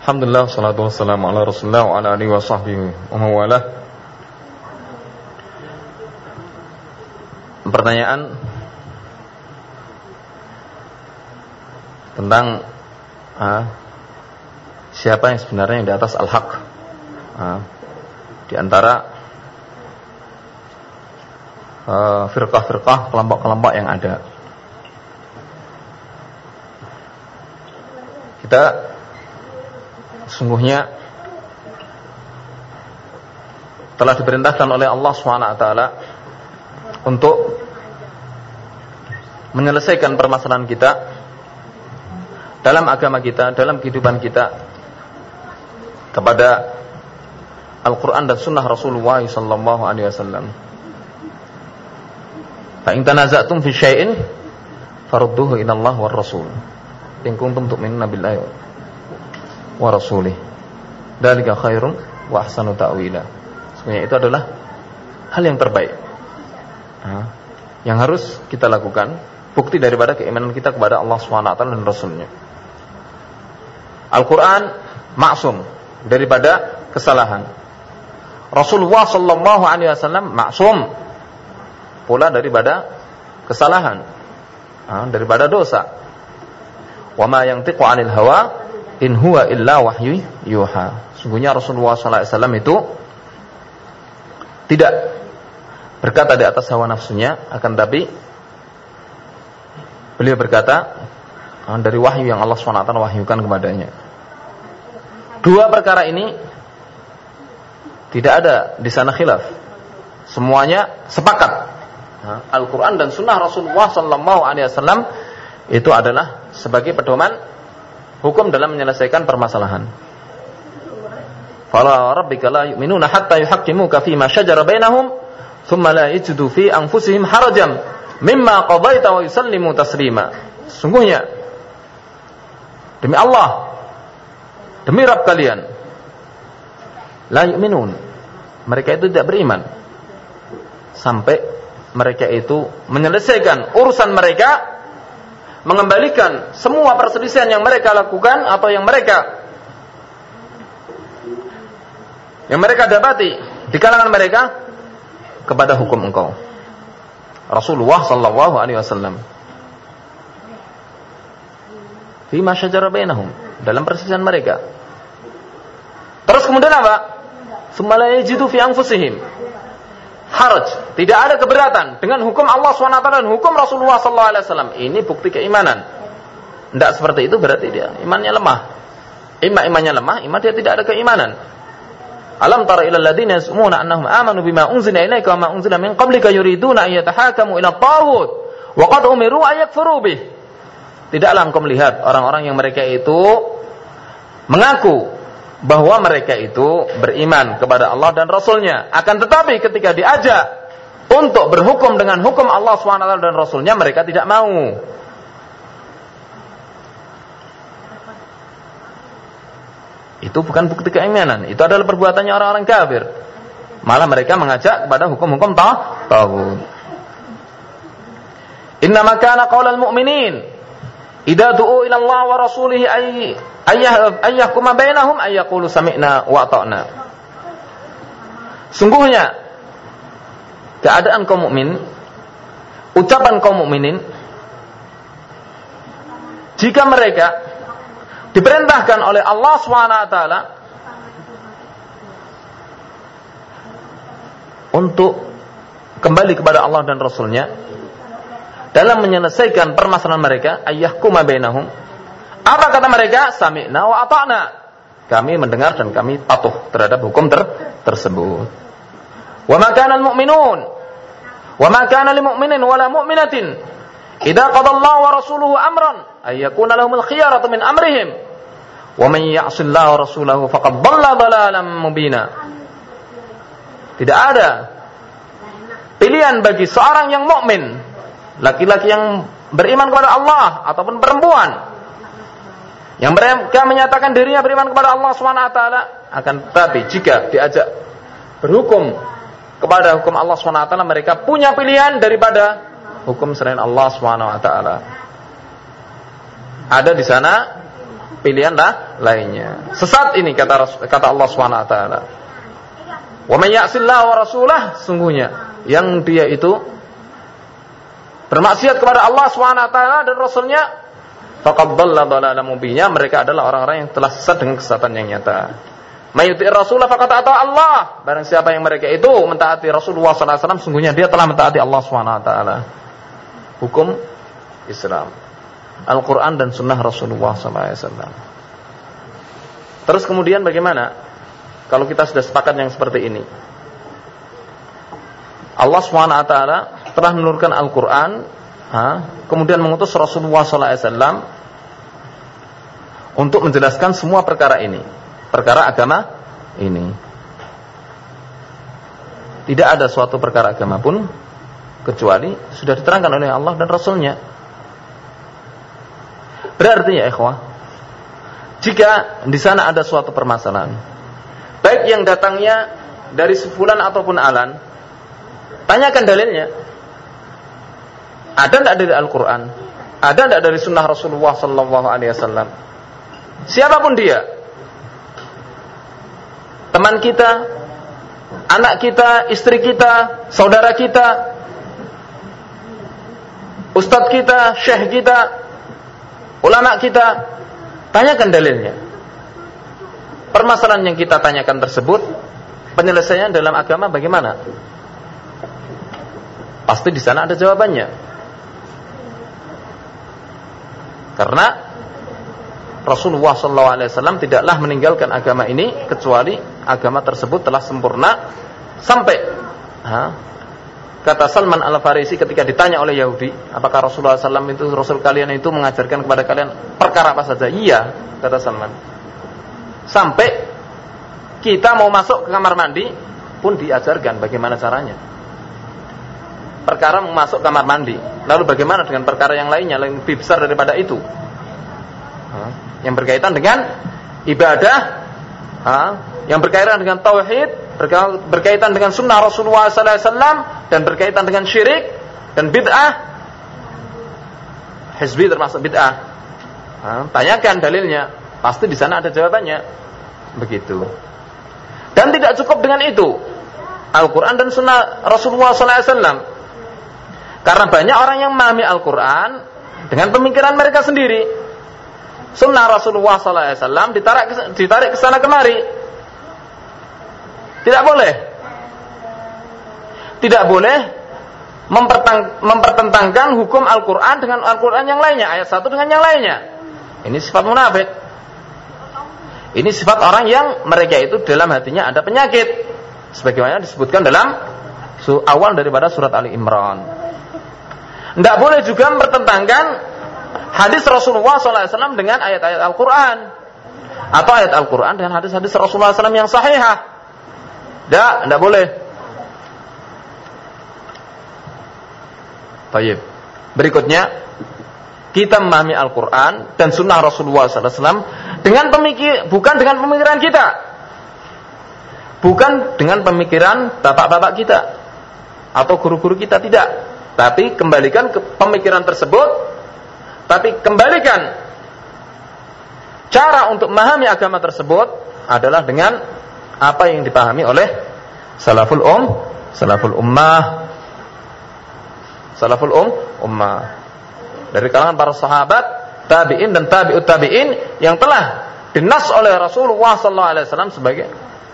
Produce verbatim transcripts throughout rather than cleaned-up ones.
Alhamdulillah, salatu wassalamu ala rasulullah wa ala alihi wa sahbihi wa mawalah. Pertanyaan tentang ah, siapa yang sebenarnya yang di atas al-haq ah, di antara ah, firqah-firqah, kelompok-kelompok yang ada. Kita sungguhnya telah diperintahkan oleh Allah subhanahu wa taala untuk menyelesaikan permasalahan kita dalam agama kita, dalam kehidupan kita kepada Al-Quran dan Sunnah Rasulullah sallallahu alaihi wasallam. Fa in tanaza'tum fi syai'in farudduhu ila Allah war Rasul in kuntum tu'minuna billahi wa rasulih. Dzalika khairun wa ahsanu ta'wila. Sebenarnya itu adalah hal yang terbaik. Nah, yang harus kita lakukan, bukti daripada keimanan kita kepada Allah subhanahu wa taala dan Rasulnya. Al-Quran maksum daripada kesalahan. Rasulullah sallallahu alaihi wasallam maksum pula daripada kesalahan, nah, daripada dosa. Wa ma yantiqu 'anil hawa in huwa illa wahyu yuha. Sungguhnya Rasulullah sallallahu alaihi wasallam itu tidak berkata di atas hawa nafsunya, akan tapi beliau berkata dari wahyu yang Allah subhanahu wa taala wahyukan kepadanya. Dua perkara ini tidak ada di sana khilaf. Semuanya sepakat. Al-Quran dan Sunnah Rasulullah sallallahu alaihi wasallam itu adalah sebagai pedoman hukum dalam menyelesaikan permasalahan. Fala rabbika la yu'minuna hatta yuhaqqimuka fima shajara bainahum thumma la yajidu fi anfusihim harajan mimma qadaita wa yusallimu taslima. Sungguhnya demi Allah, demi Rabb kalian, la yu'minun, mereka itu tidak beriman sampai mereka itu menyelesaikan urusan mereka, mengembalikan semua perselisihan yang mereka lakukan atau yang mereka yang mereka dapati di kalangan mereka kepada hukum engkau Rasulullah sallallahu alaihi wasallam. Fima syajara bainahum, dalam perselisihan mereka. Terus kemudian apa? Tsumma la yajidu fi anfusihim haraj, tidak ada keberatan dengan hukum Allah subhanahu wa taala dan hukum Rasulullah sallallahu alaihi wasallam. Ini bukti keimanan. Tidak seperti itu berarti dia imannya lemah. Ima imannya lemah, ima dia tidak ada keimanan. Alam tara ilal ladzina yas'umuna annahum amanu bima unzila ilaika wa ma unzila min qablika yuriduna an yatahakamu ila at-taghut wa qad umiru an yakfuru bih. Tidaklah engkau melihat orang-orang yang mereka itu mengaku bahwa mereka itu beriman kepada Allah dan Rasulnya, akan tetapi ketika diajak untuk berhukum dengan hukum Allah subhanahu wa taala dan Rasulnya, mereka tidak mau. Itu bukan bukti keimanan, itu adalah perbuatannya orang-orang kafir. Malah mereka mengajak kepada hukum-hukum taghut. Innama kana qaulal mu'minin idza du'u ila Allah wa rasulih ay ayyahkuma bainahum ay yaqulu sami'na wa ata'na. Sungguhnya keadaan kaum mukmin, ucapan kaum mukminin, jika mereka diperintahkan oleh Allah subhanahu wa taala untuk kembali kepada Allah dan Rasulnya dalam menyelesaikan permasalahan mereka, ayyahkuma bainahum, apa kata mereka? Sami'na wa ata'na, kami mendengar dan kami patuh terhadap hukum ter tersebut. Wa ma kana al-mu'minun wa ma kana lil mu'minin wa la mu'minatin idza qada Allah wa rasuluhu amran ay yakuna lahumul khiyaratu min amrihim wa man ya'si Allah wa rasulahu faqad dhalla dhalalan mubina. Tidak ada pilihan bagi seorang yang mukmin, laki-laki yang beriman kepada Allah ataupun perempuan yang mereka menyatakan dirinya beriman kepada Allah subhanahu wa taala, akan tetapi jika diajak berhukum kepada hukum Allah subhanahu wa taala, mereka punya pilihan daripada hukum selain Allah subhanahu wa taala. Ada di sana pilihan lah lainnya. Sesat ini kata kata Allah Subhanahu wa taala. Wa may ya'sillahu wa rasulah, sungguhnya yang dia itu bermaksiat kepada Allah Subhanahu wa taala dan Rasulnya, faqad dhalla dhalalan mubina, mereka adalah orang-orang yang telah sesat dengan kesesatan yang nyata. May yuti'ir rasulah faqad ata Allah, barang siapa yang mereka itu mentaati Rasulullah sallallahu alaihi wasallam, sungguhnya dia telah mentaati Allah Subhanahu wa taala. Hukum Islam, Al-Qur'an dan sunnah Rasulullah sallallahu alaihi wasallam. Terus kemudian bagaimana kalau kita sudah sepakat yang seperti ini? Allah Subhanahu wa taala telah menurunkan Al-Qur'an, kemudian mengutus Rasulullah sallallahu alaihi wasallam untuk menjelaskan semua perkara ini, perkara agama ini. Tidak ada suatu perkara agama pun kecuali sudah diterangkan oleh Allah dan Rasulnya. Berarti ya ikhwah, jika di sana ada suatu permasalahan, baik yang datangnya dari sefulan ataupun alan, tanyakan dalilnya. Ada tidak dari Al-Quran? Ada tidak dari sunnah Rasulullah sallallahu alaihi wasallam? Siapapun dia, teman kita, anak kita, istri kita, saudara kita, ustadz kita, syekh kita, ulama kita, tanyakan dalilnya. Permasalahan yang kita tanyakan tersebut, penyelesaian dalam agama bagaimana? Pasti di sana ada jawabannya. Karena Rasulullah sallallahu alaihi wasallam tidaklah meninggalkan agama ini kecuali agama tersebut telah sempurna sampai ha, kata Salman Al-Farisi ketika ditanya oleh Yahudi, apakah Rasulullah sallallahu alaihi wasallam itu Rasul kalian itu mengajarkan kepada kalian perkara apa saja? Iya, kata Salman. Sampai kita mau masuk ke kamar mandi pun diajarkan bagaimana caranya. Perkara mau masuk kamar mandi, lalu bagaimana dengan perkara yang lainnya, yang lebih besar daripada itu, yang berkaitan dengan ibadah, yang berkaitan dengan tauhid, berkaitan dengan sunnah Rasulullah sallallahu alaihi wasallam, dan berkaitan dengan syirik dan bid'ah. Hizbi termasuk bid'ah. Tanyakan dalilnya, pasti di sana ada jawabannya. Begitu. Dan tidak cukup dengan itu, Al-Quran dan sunnah Rasulullah sallallahu alaihi wasallam. Karena banyak orang yang memahami Al-Quran dengan pemikiran mereka sendiri. Sunnah Rasulullah sallallahu alaihi wasallam ditarik ditarik ke sana kemari. Tidak boleh. Tidak boleh mempertentangkan hukum Al-Quran dengan Al-Quran yang lainnya, ayat satu dengan yang lainnya. Ini sifat munafik. Ini sifat orang yang mereka itu dalam hatinya ada penyakit, sebagaimana disebutkan dalam awal daripada surat Ali Imran. Tidak boleh juga mempertentangkan hadis Rasulullah sallallahu alaihi wasallam dengan ayat-ayat Al-Quran, atau ayat Al-Quran dengan hadis-hadis Rasulullah sallallahu alaihi wasallam yang sahihah. Tidak, tidak boleh. Baik. Berikutnya, kita memahami Al-Quran dan sunnah Rasulullah sallallahu alaihi wasallam dengan pemikir, bukan dengan pemikiran kita, bukan dengan pemikiran bapak-bapak kita atau guru-guru kita, tidak. Tapi kembalikan ke pemikiran tersebut, tapi kembalikan cara untuk memahami agama tersebut adalah dengan apa yang dipahami oleh salaful um, salaful ummah, salaful um, ummah dari kalangan para sahabat, tabi'in dan tabi'ut tabi'in yang telah dinas oleh Rasulullah sallallahu alaihi wasallam sebagai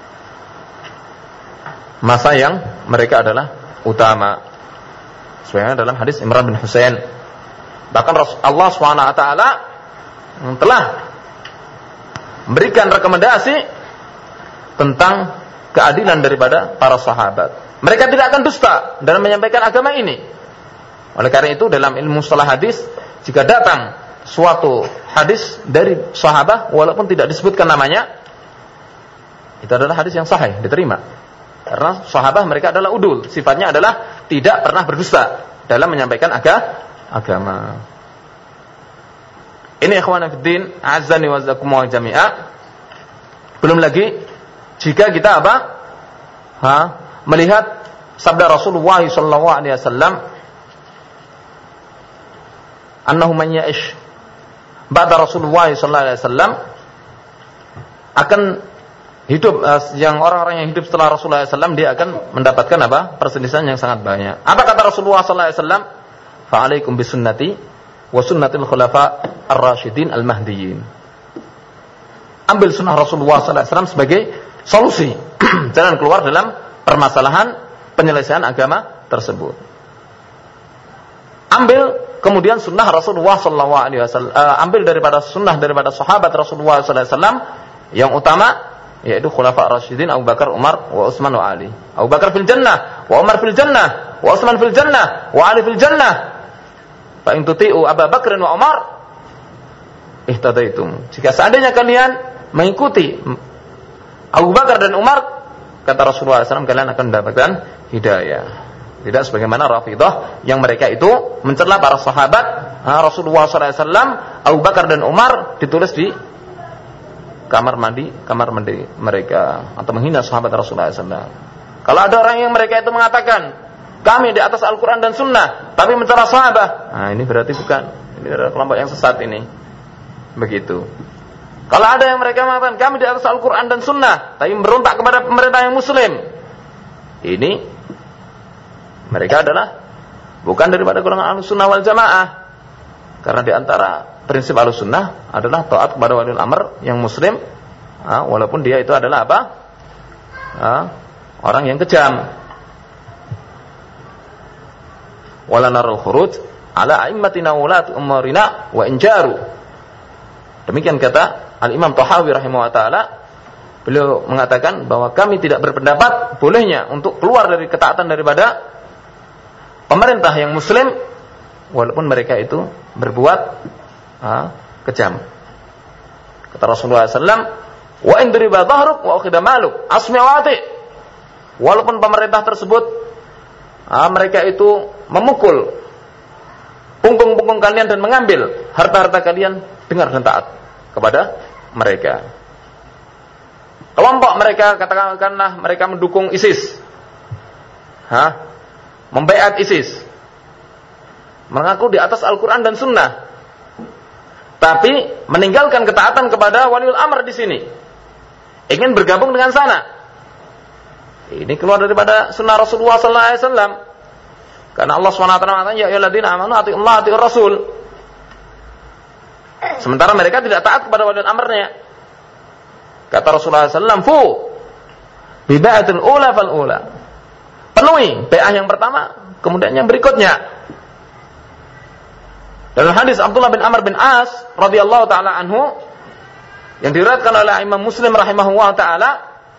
masa yang mereka adalah utama. Sebagaimana dalam hadis Imran bin Husain, bahkan Allah subhanahu wa taala telah memberikan rekomendasi tentang keadilan daripada para sahabat. Mereka tidak akan dusta dalam menyampaikan agama ini. Oleh karena itu dalam ilmu mustalah hadis, jika datang suatu hadis dari sahabat walaupun tidak disebutkan namanya, itu adalah hadis yang sahih, diterima. Karena sahabat mereka adalah udul, sifatnya adalah tidak pernah berdusta dalam menyampaikan aga, agama. Ini ikhwan fiddin, azzani wa jazakumullah jami'a. Belum lagi jika kita apa? Ha, melihat sabda Rasulullah sallallahu alaihi wasallam, annahu man ya'ish ba'da Rasulullah sallallahu alaihi wasallam akan hidup, yang orang-orang yang hidup setelah Rasulullah sallallahu alaihi wasallam dia akan mendapatkan apa? Perselisihan yang sangat banyak. Apa kata Rasulullah sallallahu alaihi wasallam? Fa'alaikum bisunnati wa sunnatil khulafa ar-rasyidin al-mahdiyyin. Ambil sunnah Rasulullah sallallahu alaihi wasallam sebagai solusi jalan keluar dalam permasalahan penyelesaian agama tersebut. Ambil kemudian sunnah Rasulullah sallallahu alaihi wasallam, uh, ambil daripada sunnah daripada sahabat Rasulullah sallallahu alaihi wasallam yang utama, yaitu khulafa ar-rasyidin Abu Bakar, Umar, wa Utsman wa Ali. Abu Bakar fil jannah, wa Umar fil jannah, wa Utsman fil jannah, wa Ali fil jannah. Fa in tuti'u Abu Bakr wa Umar ihtadaitum. Jika seandainya kalian mengikuti Abu Bakar dan Umar, kata Rasulullah sallallahu alaihi wasallam, kalian akan mendapatkan hidayah. Tidak sebagaimana Rafidhah yang mereka itu mencela para sahabat Rasulullah sallallahu alaihi wasallam, Abu Bakar dan Umar ditulis di kamar mandi, kamar mandi mereka, atau menghina sahabat Rasulullah sallallahu alaihi wasallam. Kalau ada orang yang mereka itu mengatakan kami di atas Al-Quran dan Sunnah, tapi mencela sahabat, nah ini berarti bukan, ini adalah kelompok yang sesat ini. Begitu. Kalau ada yang mereka mengatakan kami di atas Al-Quran dan Sunnah, tapi memberontak kepada pemerintah yang Muslim, ini mereka adalah bukan daripada golongan Ahlussunnah wal Jamaah. Karena di antara prinsip Ahlussunnah adalah taat kepada waliul amr yang Muslim, nah, walaupun dia itu adalah apa? Nah, orang yang kejam. Wala narul khuruj ala a'immatina ulati umurina wa injaru. Demikian kata Al-Imam Tahawi rahimahullah taala. Beliau mengatakan bahwa kami tidak berpendapat bolehnya untuk keluar dari ketaatan daripada pemerintah yang Muslim walaupun mereka itu berbuat ha, kejam. Kata Rasulullah sallallahu alaihi wasallam, wa in duriba dhahruk wa ukhidha maluk asmi wa ati. Walaupun pemerintah tersebut ha, mereka itu memukul punggung-punggung kalian dan mengambil harta-harta kalian, dengar dan taat kepada mereka. Kelompok mereka, katakanlah mereka mendukung ISIS, Hah? membaiat ISIS, mengaku di atas Al-Quran dan Sunnah, tapi meninggalkan ketaatan kepada waliul amr di sini, ingin bergabung dengan sana. Ini keluar daripada sunnah Rasulullah sallallahu alaihi wasallam. Karena Allah subhanahu wa taala mengatakan, ya ayyuhalladzina amanu atiiullaha wa atiiur rasul. Sementara mereka tidak taat kepada waliul amrnya. Kata Rasulullah sallallahu alaihi wasallam, fu bi bai'atil ula fal ula. Penuhi bai'ah yang pertama, kemudian yang berikutnya. Dalam hadis Abdullah bin Amr bin As radhiyallahu taala anhu yang diriwayatkan oleh Imam Muslim rahimahullah taala,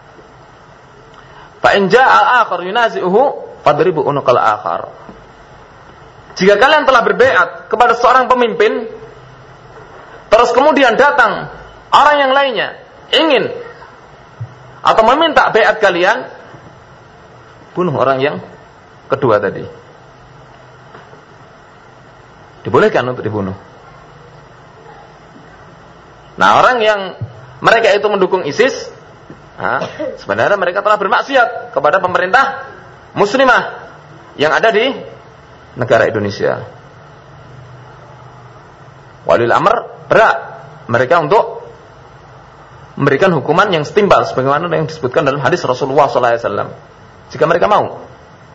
fa in jaa'a akhar yunazi'uhu fadribu unuqal akhar. Jika kalian telah berbaiat kepada seorang pemimpin, terus kemudian datang orang yang lainnya ingin atau meminta baiat kalian, bunuh orang yang kedua tadi. Dibolehkan untuk dibunuh. Nah, orang yang mereka itu mendukung ISIS, nah, sebenarnya mereka telah bermaksiat kepada pemerintah muslimah yang ada di negara Indonesia. Waliul amr berat mereka untuk memberikan hukuman yang setimpal sebagaimana yang disebutkan dalam hadis Rasulullah sallallahu alaihi wasallam. Jika mereka mau.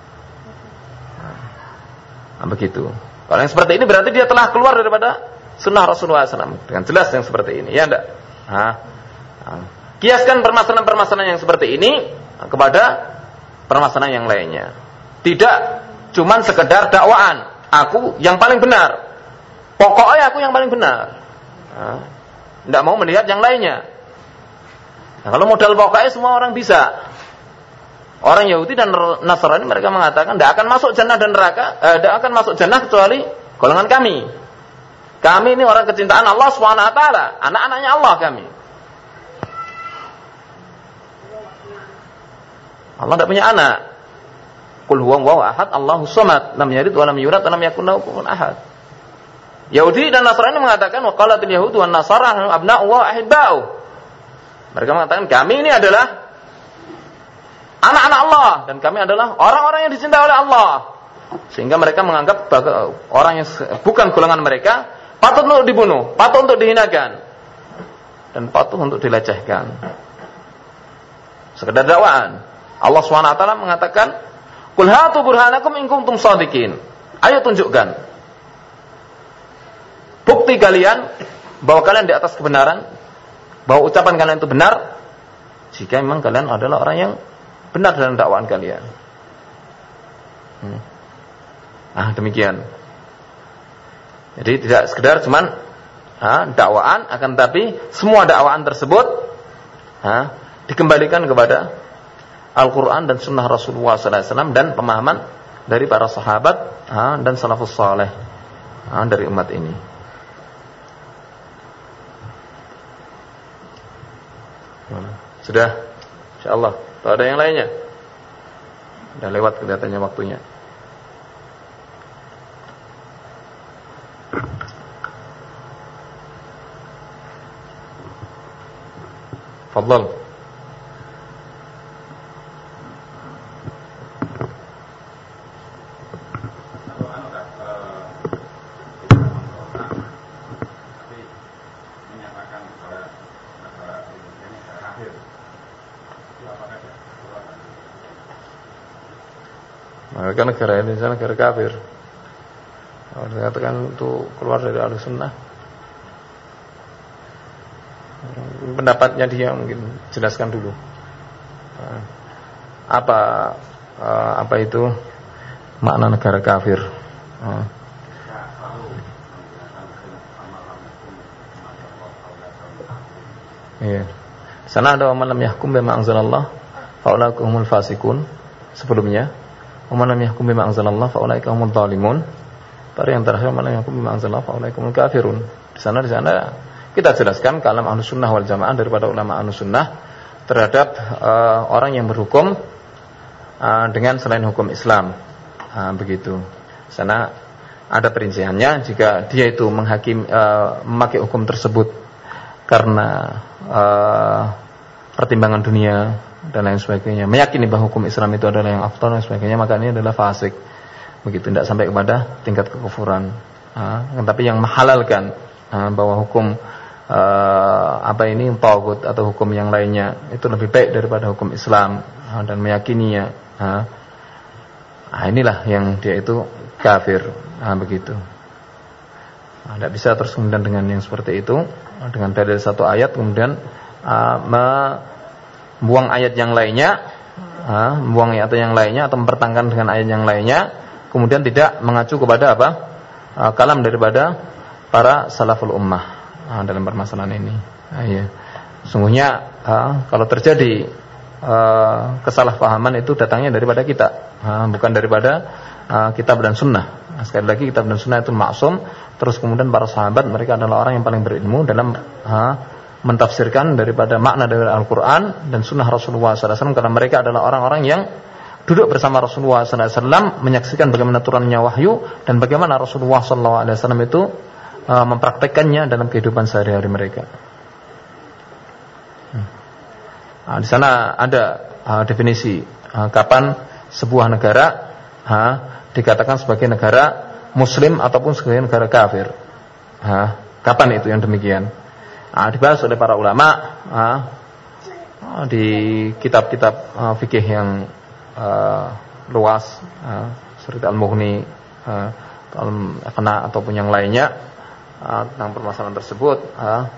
Nah, begitu. Kalau yang seperti ini berarti dia telah keluar daripada sunnah Rasulullah sallallahu alaihi wasallam. Dengan jelas yang seperti ini, ya enggak? Nah, nah. Kiaskan permasalahan-permasalahan yang seperti ini kepada permasalahan yang lainnya. Tidak cuman sekedar dakwaan, aku yang paling benar, pokoknya aku yang paling benar. Nah, tidak mau melihat yang lainnya. Nah, kalau modal pokoknya semua orang bisa. Orang Yahudi dan Nasrani mereka mengatakan tidak akan masuk jannah dan neraka, eh, tidak akan masuk jannah kecuali golongan kami. Kami ini orang kecintaan Allah subhanahu wa taala, anak-anaknya Allah kami. Allah tidak punya anak. Qul huwallahu ahad, Allahus samad, lam yalid wa lam yulad wa lam yakul lahu kufuwan ahad. Yahudi dan Nasrani mengatakan wa qalatil yahudu wan nasara abna'u wa ahibba'u. Mereka mengatakan kami ini adalah anak-anak Allah dan kami adalah orang-orang yang dicintai oleh Allah. Sehingga mereka menganggap orang yang bukan golongan mereka patut untuk dibunuh, patut untuk dihinakan, dan patut untuk dilecehkan. Sekedar dakwaan. Allah subhanahu wa taala mengatakan, "Qul hatu burhanakum in kuntum shadiqin." Ayo tunjukkan bukti kalian bahwa kalian di atas kebenaran, bahwa ucapan kalian itu benar, jika memang kalian adalah orang yang benar dalam dakwaan kalian. Hmm. Ah, demikian. Jadi tidak sekedar cuman ah, dakwaan, akan tapi semua dakwaan tersebut ah, dikembalikan kepada Al-Quran dan Sunnah Rasulullah sallallahu alaihi wasallam dan pemahaman dari para sahabat ah, dan salafus saleh ah, dari umat ini. Sudah, insyaallah. Atau ada yang lainnya? Sudah lewat kelihatannya waktunya. Fadhal. Mereka negara Indonesia negara kafir. Kalau dikatakan itu keluar dari Ahlus Sunnah, pendapatnya dia mungkin jelaskan dulu apa apa itu makna negara kafir. Iya. Di sana ada man lam yahkum bima anzalallah fa ulaika humul fasiqun. Sebelumnya, man lam yahkum bima anzalallah fa ulaika humul zalimun. Baru yang terakhir, man lam yahkum bima anzalallah fa ulaika humul kafirun. Di sana di sana kita jelaskan kalam Ahlus Sunnah wal Jamaah daripada ulama Ahlus Sunnah terhadap uh, orang yang berhukum uh, dengan selain hukum Islam. Uh, begitu. Di sana ada perinciannya, jika dia itu menghakim uh, memakai hukum tersebut karena uh, pertimbangan dunia dan lain sebagainya, meyakini bahwa hukum Islam itu adalah yang afdal dan sebagainya, maka ini adalah fasik. Begitu, tidak sampai kepada tingkat kekufuran. Uh, tapi yang menghalalkan uh, bahwa hukum Uh, apa ini taghut atau hukum yang lainnya itu lebih baik daripada hukum Islam uh, dan meyakininya, uh, nah inilah yang dia itu kafir, uh, begitu. Nah, tidak bisa terus kemudian dengan yang seperti itu uh, dengan dalil satu ayat kemudian uh, membuang ayat yang lainnya, uh, membuang ayat yang lainnya atau mempertangkan dengan ayat yang lainnya, kemudian tidak mengacu kepada apa uh, kalam daripada para salaful ummah dalam permasalahan ini. Nah, ya. Sungguhnya uh, kalau terjadi uh, kesalahpahaman itu datangnya daripada kita, uh, bukan daripada uh, kitab dan sunnah. Nah, sekali lagi kitab dan sunnah itu maksum. Terus kemudian para sahabat mereka adalah orang yang paling berilmu dalam uh, mentafsirkan daripada makna dari Al-Quran dan sunnah Rasulullah sallallahu alaihi wasallam, karena mereka adalah orang-orang yang duduk bersama Rasulullah sallallahu alaihi wasallam menyaksikan bagaimana turunnya wahyu dan bagaimana Rasulullah sallallahu alaihi wasallam itu Uh, mempraktekkannya dalam kehidupan sehari-hari mereka. Hmm. Nah, di sana ada uh, definisi uh, kapan sebuah negara uh, dikatakan sebagai negara Muslim ataupun sebagai negara kafir. Uh, kapan itu yang demikian? Uh, dibahas oleh para ulama uh, uh, di kitab-kitab uh, fikih yang uh, luas, uh, seperti Al-Mughni, uh, Al-Iqna ataupun yang lainnya. Uh, tentang permasalahan tersebut, uh,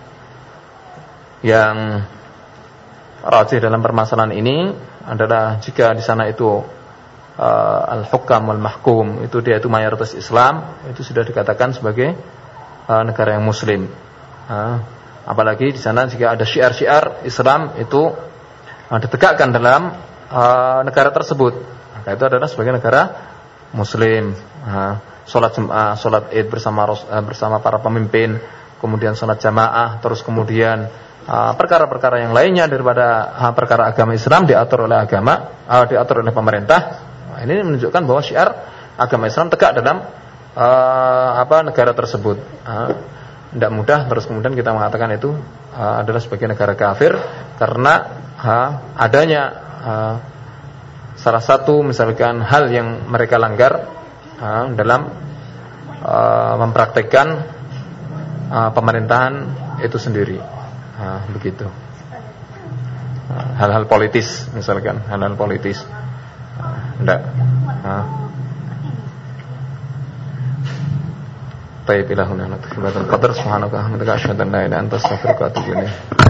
yang rajih dalam permasalahan ini adalah jika di sana itu uh, al-hukam wal mahkum itu dia itu mayoritas Islam, itu sudah dikatakan sebagai uh, negara yang Muslim. Uh, apalagi di sana jika ada syiar-syiar Islam itu uh, ditegakkan dalam uh, negara tersebut, maka itu adalah sebagai negara Muslim. Uh, Sholat jemaah, sholat id bersama bersama para pemimpin, kemudian sholat jamaah, terus kemudian uh, perkara-perkara yang lainnya daripada uh, perkara agama Islam diatur oleh agama, uh, diatur oleh pemerintah. Nah, ini menunjukkan bahwa syiar agama Islam tegak dalam uh, apa negara tersebut. Uh, tidak mudah terus kemudian kita mengatakan itu uh, adalah sebagai negara kafir karena uh, adanya uh, salah satu misalkan hal yang mereka langgar dalam uh, mempraktekkan uh, pemerintahan itu sendiri. Nah, begitu. Hal-hal politis misalkan, hal-hal politis. Enggak. Nah. Baik, ilahuna nakfir. Qadar subhanaka hamdaka asyhadu an la ilaha illa anta astaghfiruka wa atubu ilaik.